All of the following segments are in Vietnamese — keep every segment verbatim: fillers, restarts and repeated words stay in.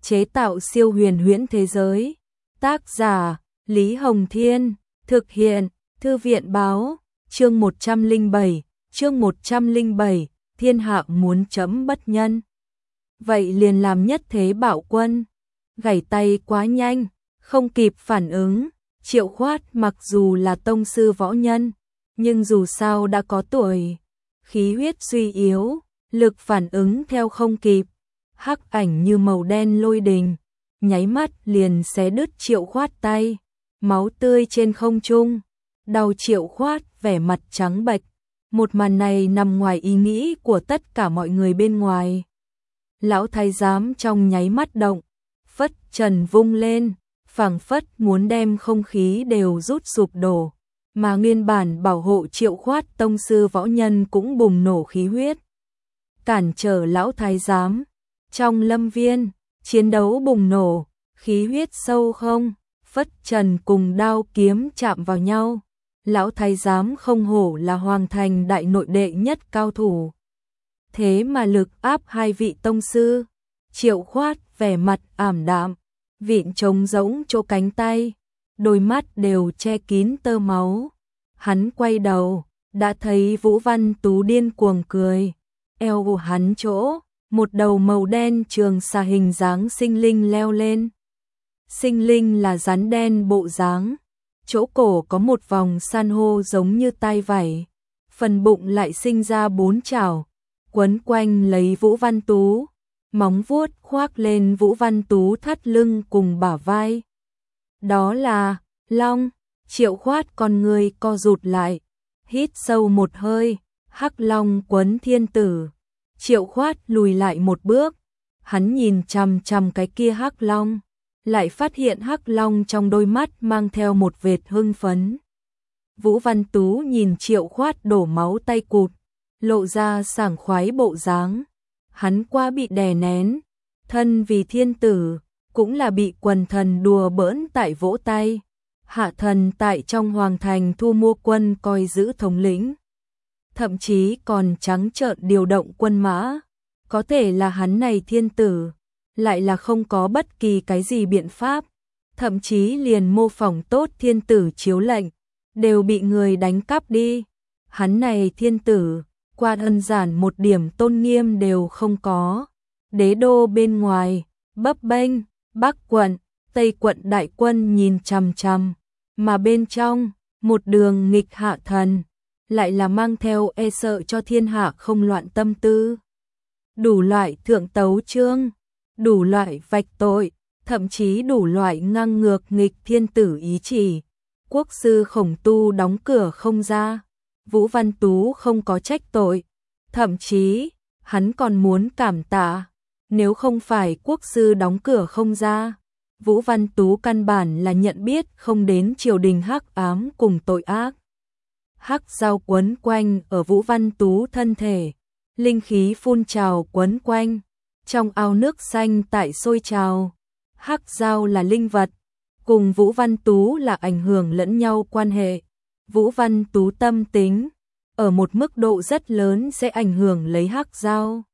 chế tạo siêu huyền huyễn thế giới. Tác giả Lý Hồng Thiên, thực hiện Thư viện Báo. Chương một trăm lẻ bảy, chương một trăm lẻ bảy, thiên hạ muốn chấm bất nhân. Vậy liền làm nhất thế bạo quân. Gảy tay quá nhanh, không kịp phản ứng. Triệu Khoát mặc dù là tông sư võ nhân, nhưng dù sao đã có tuổi, khí huyết suy yếu, lực phản ứng theo không kịp. Hắc ảnh như màu đen lôi đình, nháy mắt liền xé đứt Triệu Khoát tay, máu tươi trên không trung. Đau Triệu Khoát vẻ mặt trắng bệch. Một màn này nằm ngoài ý nghĩ của tất cả mọi người bên ngoài. Lão thái giám trong nháy mắt động, phất trần vung lên, phảng phất muốn đem không khí đều rút sụp đổ, mà nguyên bản bảo hộ Triệu Khoát tông sư võ nhân cũng bùng nổ khí huyết, cản trở lão thái giám. Trong lâm viên, chiến đấu bùng nổ, khí huyết sâu không, phất trần cùng đao kiếm chạm vào nhau. Lão thái giám không hổ là hoàng thành đại nội đệ nhất cao thủ, thế mà lực áp hai vị tông sư. Triệu Khoát vẻ mặt ảm đạm, vịn trống rỗng chỗ cánh tay, đôi mắt đều che kín tơ máu. Hắn quay đầu, đã thấy Vũ Văn Tú điên cuồng cười, eo của hắn chỗ, một đầu màu đen trường xà hình dáng sinh linh leo lên. Sinh linh là rắn đen bộ dáng, chỗ cổ có một vòng san hô giống như tai vảy, phần bụng lại sinh ra bốn chảo, quấn quanh lấy Vũ Văn Tú, móng vuốt khoác lên Vũ Văn Tú thắt lưng cùng bả vai. Đó là long. Triệu Khoát con người co rụt lại, hít sâu một hơi, hắc long quấn thiên tử. Triệu Khoát lùi lại một bước, hắn nhìn chằm chằm cái kia hắc long, lại phát hiện hắc long trong đôi mắt mang theo một vệt hưng phấn. Vũ Văn Tú nhìn Triệu Khoát đổ máu tay cụt, lộ ra sảng khoái bộ dáng. Hắn qua bị đè nén, thân vì thiên tử, cũng là bị quần thần đùa bỡn tại vỗ tay. Hạ thần tại trong hoàng thành thu mua quân coi giữ thống lĩnh, thậm chí còn trắng trợn điều động quân mã. Có thể là hắn này thiên tử, lại là không có bất kỳ cái gì biện pháp, thậm chí liền mô phỏng tốt thiên tử chiếu lệnh, đều bị người đánh cắp đi. Hắn này thiên tử, qua đơn giản một điểm tôn nghiêm đều không có. Đế đô bên ngoài, bấp bênh, Bắc quận, Tây quận đại quân nhìn chằm chằm, mà bên trong, một đường nghịch hạ thần, lại là mang theo e sợ cho thiên hạ không loạn tâm tư. Đủ loại thượng tấu chương, đủ loại vạch tội, thậm chí đủ loại ngang ngược nghịch thiên tử ý chỉ. Quốc sư Khổng Tu đóng cửa không ra, Vũ Văn Tú không có trách tội, thậm chí hắn còn muốn cảm tạ, nếu không phải quốc sư đóng cửa không ra, Vũ Văn Tú căn bản là nhận biết không đến triều đình hắc ám cùng tội ác. Hắc dao quấn quanh ở Vũ Văn Tú thân thể, linh khí phun trào quấn quanh, trong ao nước xanh tại sôi trào. Hắc dao là linh vật, cùng Vũ Văn Tú là ảnh hưởng lẫn nhau quan hệ. Vũ Văn Tú tâm tính, ở một mức độ rất lớn sẽ ảnh hưởng lấy hắc dao.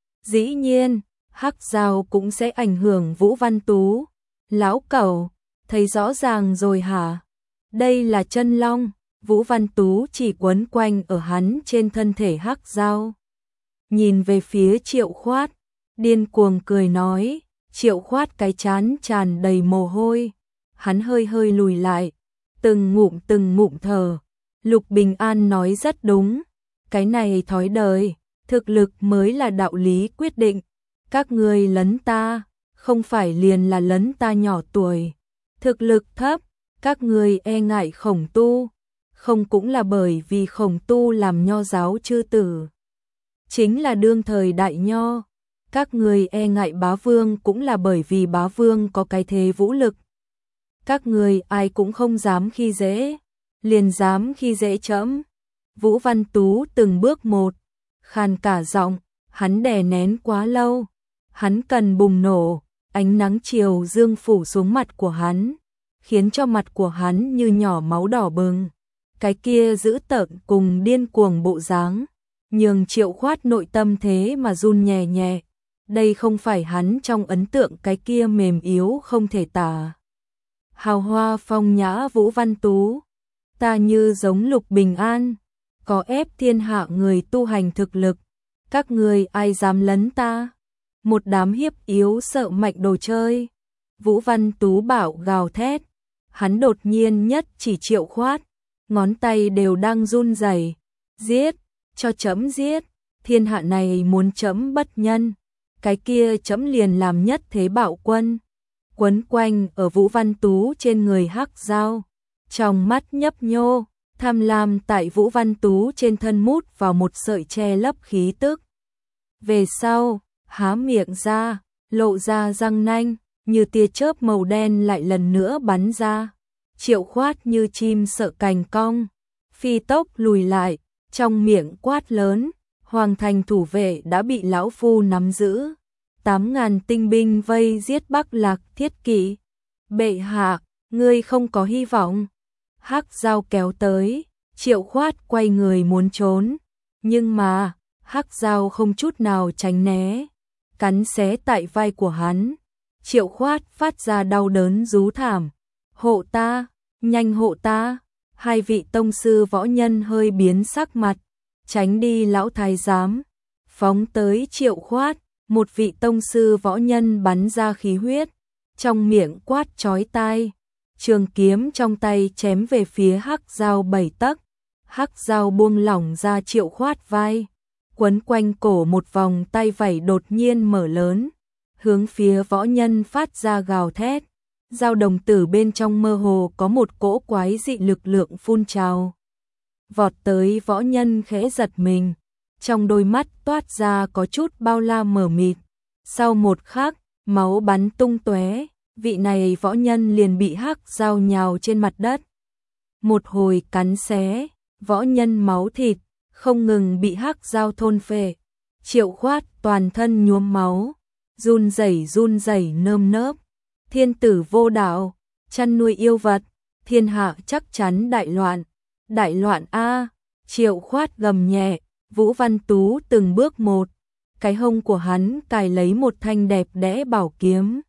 Dĩ nhiên, hắc dao cũng sẽ ảnh hưởng Vũ Văn Tú. Lão cẩu, thấy rõ ràng rồi hả? Đây là chân long. Vũ Văn Tú chỉ quấn quanh ở hắn trên thân thể hắc dao. Nhìn về phía Triệu Khoát, điên cuồng cười nói. Triệu Khoát cái trán tràn đầy mồ hôi, hắn hơi hơi lùi lại, từng ngụm từng ngụm thở. Lục Bình An nói rất đúng, cái này thói đời, thực lực mới là đạo lý quyết định. Các ngươi lấn ta, không phải liền là lấn ta nhỏ tuổi, thực lực thấp. Các ngươi e ngại Khổng Tu, không cũng là bởi vì Khổng Tu làm nho giáo chư tử, chính là đương thời đại nho. Các người e ngại Bá Vương cũng là bởi vì Bá Vương có cái thế vũ lực. Các người ai cũng không dám khi dễ, liền dám khi dễ trẫm. Vũ Văn Tú từng bước một, khàn cả giọng, hắn đè nén quá lâu, hắn cần bùng nổ. Ánh nắng chiều dương phủ xuống mặt của hắn, khiến cho mặt của hắn như nhỏ máu đỏ bừng. Cái kia dữ tợn cùng điên cuồng bộ dáng, nhường Triệu Khoát nội tâm thế mà run nhẹ nhẹ. Đây không phải hắn trong ấn tượng cái kia mềm yếu không thể tả. Hào hoa phong nhã Vũ Văn Tú, ta như giống Lục Bình An, có ép thiên hạ người tu hành thực lực, các người ai dám lấn ta, một đám hiếp yếu sợ mạnh đồ chơi. Vũ Văn Tú bảo gào thét, hắn đột nhiên nhất chỉ Triệu Khoát, ngón tay đều đang run rẩy, giết, cho trẫm giết, thiên hạ này muốn trẫm bất nhân, cái kia trẫm liền làm nhất thế bạo quân. Quấn quanh ở Vũ Văn Tú trên người Hắc Dao, trong mắt nhấp nhô, tham lam tại Vũ Văn Tú trên thân mút vào một sợi che lấp khí tức. Về sau, há miệng ra, lộ ra răng nanh, như tia chớp màu đen lại lần nữa bắn ra. Triệu Khoát như chim sợ cành cong, phi tốc lùi lại, trong miệng quát lớn, hoàng thành thủ vệ đã bị lão phu nắm giữ. Tám ngàn tinh binh vây giết Bắc Lạc Thiết Kỵ. Bệ hạ, ngươi không có hy vọng. Hắc Dao kéo tới, Triệu Khoát quay người muốn trốn, nhưng mà Hắc Dao không chút nào tránh né, cắn xé tại vai của hắn. Triệu Khoát phát ra đau đớn rú thảm. Hộ ta, nhanh hộ ta. Hai vị tông sư võ nhân hơi biến sắc mặt, tránh đi lão thái giám, phóng tới Triệu Khoát. Một vị tông sư võ nhân bắn ra khí huyết, trong miệng quát chói tai, trường kiếm trong tay chém về phía Hắc Dao bảy tấc. Hắc Dao buông lỏng ra Triệu Khoát vai, quấn quanh cổ một vòng tay vảy đột nhiên mở lớn, hướng phía võ nhân phát ra gào thét. Dao đồng tử bên trong mơ hồ có một cỗ quái dị lực lượng phun trào, vọt tới võ nhân khẽ giật mình. Trong đôi mắt toát ra có chút bao la mờ mịt. Sau một khắc, máu bắn tung tóe, vị này võ nhân liền bị Hắc Dao nhào trên mặt đất. Một hồi cắn xé, võ nhân máu thịt, không ngừng bị Hắc Dao thôn phệ. Triệu Khoát toàn thân nhuốm máu, run rẩy run rẩy nơm nớp. Thiên tử vô đạo, chăn nuôi yêu vật, thiên hạ chắc chắn đại loạn. Đại loạn a! Triệu Khoát gầm nhẹ. Vũ Văn Tú từng bước một, cái hông của hắn cài lấy một thanh đẹp đẽ bảo kiếm.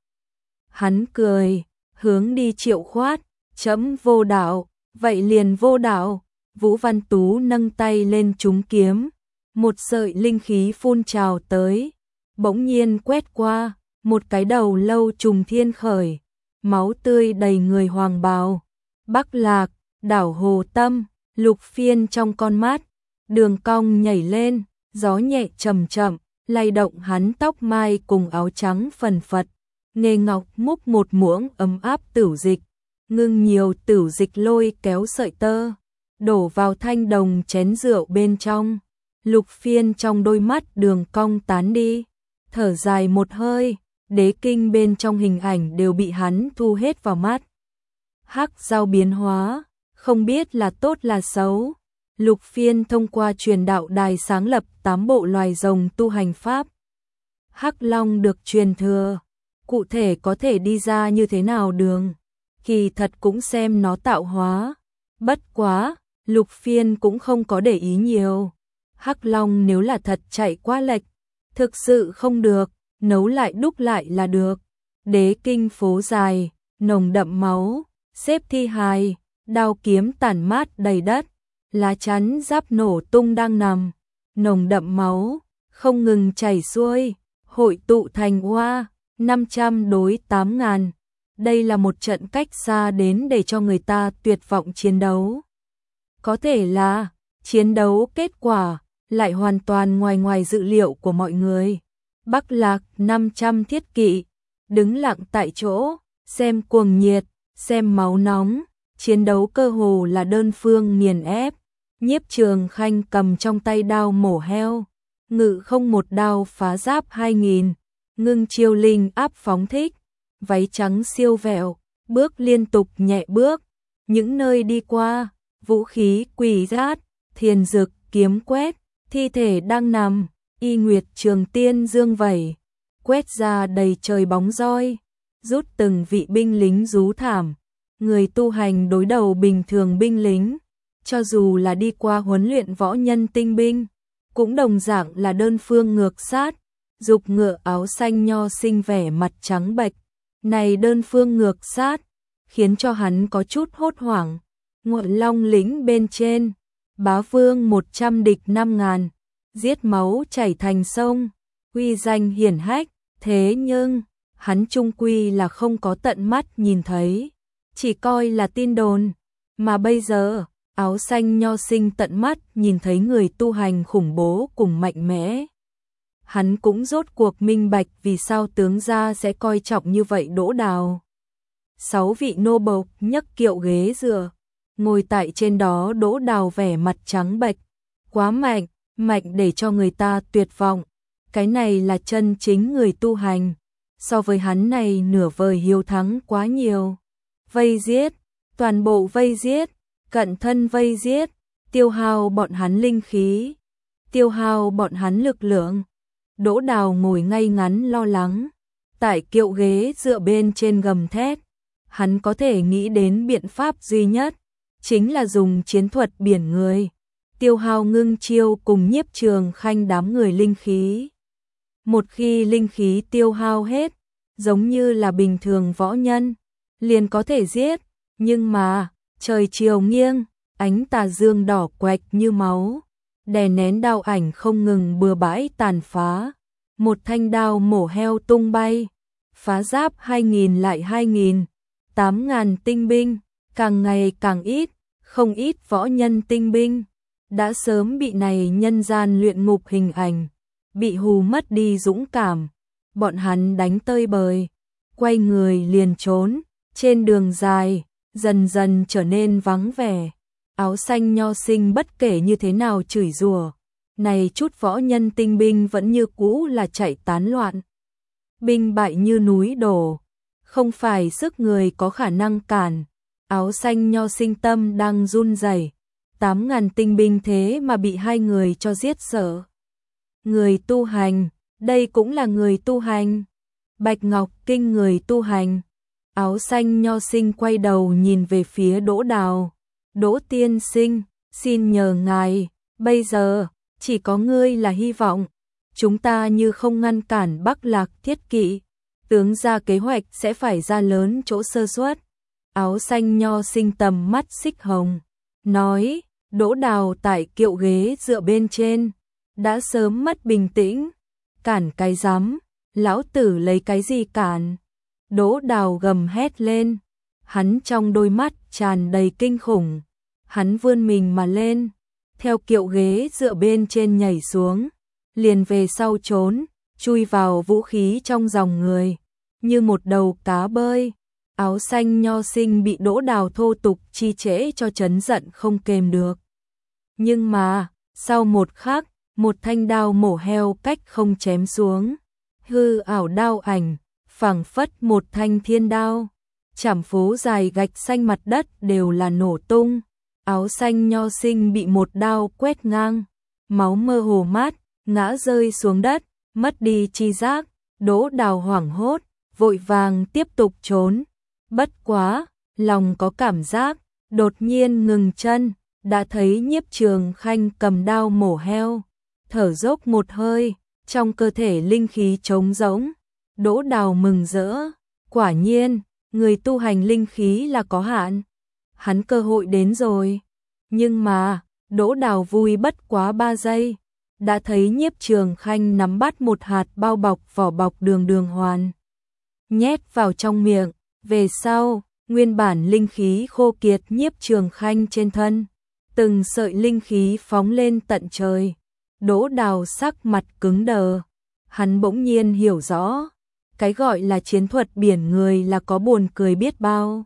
Hắn cười, hướng đi Triệu Khoát, chấm vô đạo, vậy liền vô đạo. Vũ Văn Tú nâng tay lên trúng kiếm, một sợi linh khí phun trào tới, bỗng nhiên quét qua, một cái đầu lâu trùng thiên khởi, máu tươi đầy người hoàng bào. Bắc Lạc, đảo Hồ Tâm, Lục Phiên trong con mắt, đường cong nhảy lên, gió nhẹ chậm chậm, lay động hắn tóc mai cùng áo trắng phần phật. Nghê Ngọc múc một muỗng ấm áp tửu dịch, ngưng nhiều tửu dịch lôi kéo sợi tơ, đổ vào thanh đồng chén rượu bên trong. Lục Phiên trong đôi mắt đường cong tán đi, thở dài một hơi, đế kinh bên trong hình ảnh đều bị hắn thu hết vào mắt. Hắc Dao biến hóa, không biết là tốt là xấu. Lục Phiên thông qua truyền đạo đài sáng lập tám bộ loài rồng tu hành pháp. Hắc Long được truyền thừa, cụ thể có thể đi ra như thế nào đường, kỳ thật cũng xem nó tạo hóa. Bất quá, Lục Phiên cũng không có để ý nhiều. Hắc Long nếu là thật chạy quá lệch, thực sự không được, nấu lại đúc lại là được. Đế kinh phố dài, nồng đậm máu, xếp thi hài, đao kiếm tản mát đầy đất. Lá chắn giáp nổ tung đang nằm, nồng đậm máu, không ngừng chảy xuôi, hội tụ thành hoa, năm trăm đối tám ngàn. Đây là một trận cách xa đến để cho người ta tuyệt vọng chiến đấu. Có thể là, chiến đấu kết quả, lại hoàn toàn ngoài ngoài dự liệu của mọi người. Bắc Lạc năm trăm thiết kỵ, đứng lặng tại chỗ, xem cuồng nhiệt, xem máu nóng. Chiến đấu cơ hồ là đơn phương nghiền ép. Nhiếp Trường Khanh cầm trong tay đao mổ heo, ngự không một đao phá giáp hai nghìn, ngưng chiêu linh áp phóng thích, váy trắng siêu vẹo, bước liên tục nhẹ bước, những nơi đi qua, vũ khí quỷ rát, thiền dực, kiếm quét, thi thể đang nằm, y nguyệt trường tiên dương vẩy, quét ra đầy trời bóng roi, rút từng vị binh lính rú thảm. Người tu hành đối đầu bình thường binh lính, cho dù là đi qua huấn luyện võ nhân tinh binh, cũng đồng dạng là đơn phương ngược sát. Dục ngựa áo xanh nho sinh vẻ mặt trắng bệch, này đơn phương ngược sát, khiến cho hắn có chút hốt hoảng. Ngọn Long lĩnh bên trên, bá vương một trăm địch năm ngàn, giết máu chảy thành sông, uy danh hiển hách, thế nhưng, hắn chung quy là không có tận mắt nhìn thấy, chỉ coi là tin đồn, mà bây giờ, áo xanh nho sinh tận mắt nhìn thấy người tu hành khủng bố cùng mạnh mẽ. Hắn cũng rốt cuộc minh bạch vì sao tướng gia sẽ coi trọng như vậy Đỗ Đào. Sáu vị nô bộc nhấc kiệu ghế dựa, ngồi tại trên đó Đỗ Đào vẻ mặt trắng bệch, quá mạnh, mạnh để cho người ta tuyệt vọng. Cái này là chân chính người tu hành, so với hắn này nửa vời hiếu thắng quá nhiều. Vây giết, toàn bộ vây giết, cận thân vây giết, tiêu hao bọn hắn linh khí, tiêu hao bọn hắn lực lượng. Đỗ Đào ngồi ngay ngắn lo lắng, tại kiệu ghế dựa bên trên gầm thét. Hắn có thể nghĩ đến biện pháp duy nhất, chính là dùng chiến thuật biển người, tiêu hao Ngưng Chiêu cùng Nhiếp Trường Khanh đám người linh khí. Một khi linh khí tiêu hao hết, giống như là bình thường võ nhân, liền có thể giết, nhưng mà, trời chiều nghiêng, ánh tà dương đỏ quạch như máu, đè nén đao ảnh không ngừng bừa bãi tàn phá. Một thanh đao mổ heo tung bay, phá giáp hai nghìn lại hai nghìn, tám ngàn tinh binh, càng ngày càng ít, không ít võ nhân tinh binh, đã sớm bị này nhân gian luyện ngục hình ảnh, bị hù mất đi dũng cảm, bọn hắn đánh tơi bời, quay người liền trốn, trên đường dài, dần dần trở nên vắng vẻ, áo xanh nho sinh bất kể như thế nào chửi rủa, này chút võ nhân tinh binh vẫn như cũ là chạy tán loạn, binh bại như núi đổ, không phải sức người có khả năng cản, áo xanh nho sinh tâm đang run rẩy, tám ngàn tinh binh thế mà bị hai người cho giết sợ. Người tu hành, đây cũng là người tu hành. Bạch Ngọc Kinh người tu hành. Áo xanh nho sinh quay đầu nhìn về phía Đỗ Đào. Đỗ tiên sinh, xin nhờ ngài, bây giờ, chỉ có ngươi là hy vọng. Chúng ta như không ngăn cản Bắc Lạc Thiết Kỵ, tướng ra kế hoạch sẽ phải ra lớn chỗ sơ suất. Áo xanh nho sinh tầm mắt xích hồng, nói, Đỗ Đào tại kiệu ghế dựa bên trên, đã sớm mất bình tĩnh, cản cái rắm, lão tử lấy cái gì cản. Đỗ Đào gầm hét lên, hắn trong đôi mắt tràn đầy kinh khủng, hắn vươn mình mà lên, theo kiệu ghế dựa bên trên nhảy xuống, liền về sau trốn, chui vào vũ khí trong dòng người, như một đầu cá bơi. Áo xanh nho sinh bị Đỗ Đào thô tục chi trễ cho chấn giận không kềm được. Nhưng mà, sau một khắc, một thanh đao mổ heo cách không chém xuống, hư ảo đao ảnh, phảng phất một thanh thiên đao, chảm phố dài gạch xanh mặt đất đều là nổ tung. Áo xanh nho sinh bị một đao quét ngang, máu mơ hồ mát, ngã rơi xuống đất, mất đi chi giác. Đỗ Đào hoảng hốt, vội vàng tiếp tục trốn. Bất quá, lòng có cảm giác, đột nhiên ngừng chân, đã thấy Nhiếp Trường Khanh cầm đao mổ heo, thở dốc một hơi, trong cơ thể linh khí trống rỗng. Đỗ Đào mừng rỡ, quả nhiên, người tu hành linh khí là có hạn, hắn cơ hội đến rồi. Nhưng mà, Đỗ Đào vui bất quá ba giây, đã thấy Nhiếp Trường Khanh nắm bắt một hạt bao bọc vỏ bọc đường đường hoàn, nhét vào trong miệng. Về sau, nguyên bản linh khí khô kiệt Nhiếp Trường Khanh trên thân, từng sợi linh khí phóng lên tận trời. Đỗ Đào sắc mặt cứng đờ, hắn bỗng nhiên hiểu rõ, cái gọi là chiến thuật biển người là có buồn cười biết bao.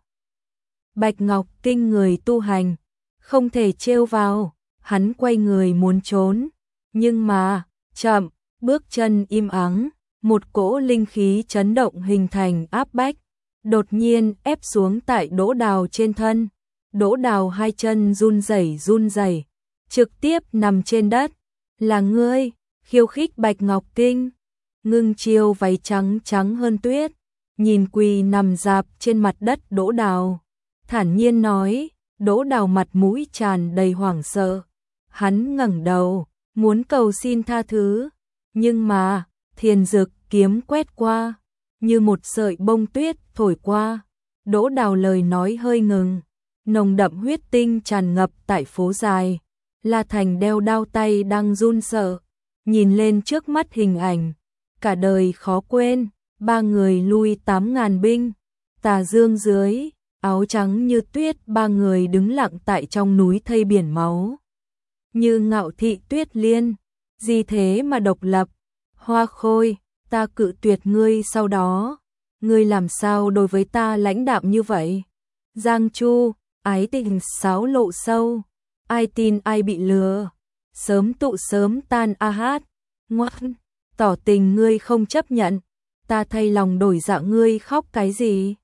Bạch Ngọc Kinh người tu hành, không thể trêu vào, hắn quay người muốn trốn, nhưng mà, chậm, bước chân im ắng, một cỗ linh khí chấn động hình thành áp bách, đột nhiên ép xuống tại Đỗ Đào trên thân. Đỗ Đào hai chân run rẩy run rẩy, trực tiếp nằm trên đất. Là ngươi, khiêu khích Bạch Ngọc Kinh. Ngưng Chiêu váy trắng trắng hơn tuyết, nhìn quỳ nằm rạp trên mặt đất Đỗ Đào, thản nhiên nói. Đỗ Đào mặt mũi tràn đầy hoảng sợ, hắn ngẩng đầu, muốn cầu xin tha thứ, nhưng mà, Thiền Dực kiếm quét qua, như một sợi bông tuyết thổi qua. Đỗ Đào lời nói hơi ngừng, nồng đậm huyết tinh tràn ngập tại phố dài. La Thành đeo đao tay đang run sợ, nhìn lên trước mắt hình ảnh, cả đời khó quên, ba người lui tám ngàn binh, tà dương dưới, áo trắng như tuyết, ba người đứng lặng tại trong núi thây biển máu. Như Ngạo Thị Tuyết Liên, gì thế mà độc lập, Hoa Khôi, ta cự tuyệt ngươi sau đó, ngươi làm sao đối với ta lãnh đạm như vậy? Giang Chu, ái tình sáo lộ sâu, ai tin ai bị lừa, sớm tụ sớm tan a hát, ngoan, tỏ tình ngươi không chấp nhận, ta thay lòng đổi dạ ngươi khóc cái gì?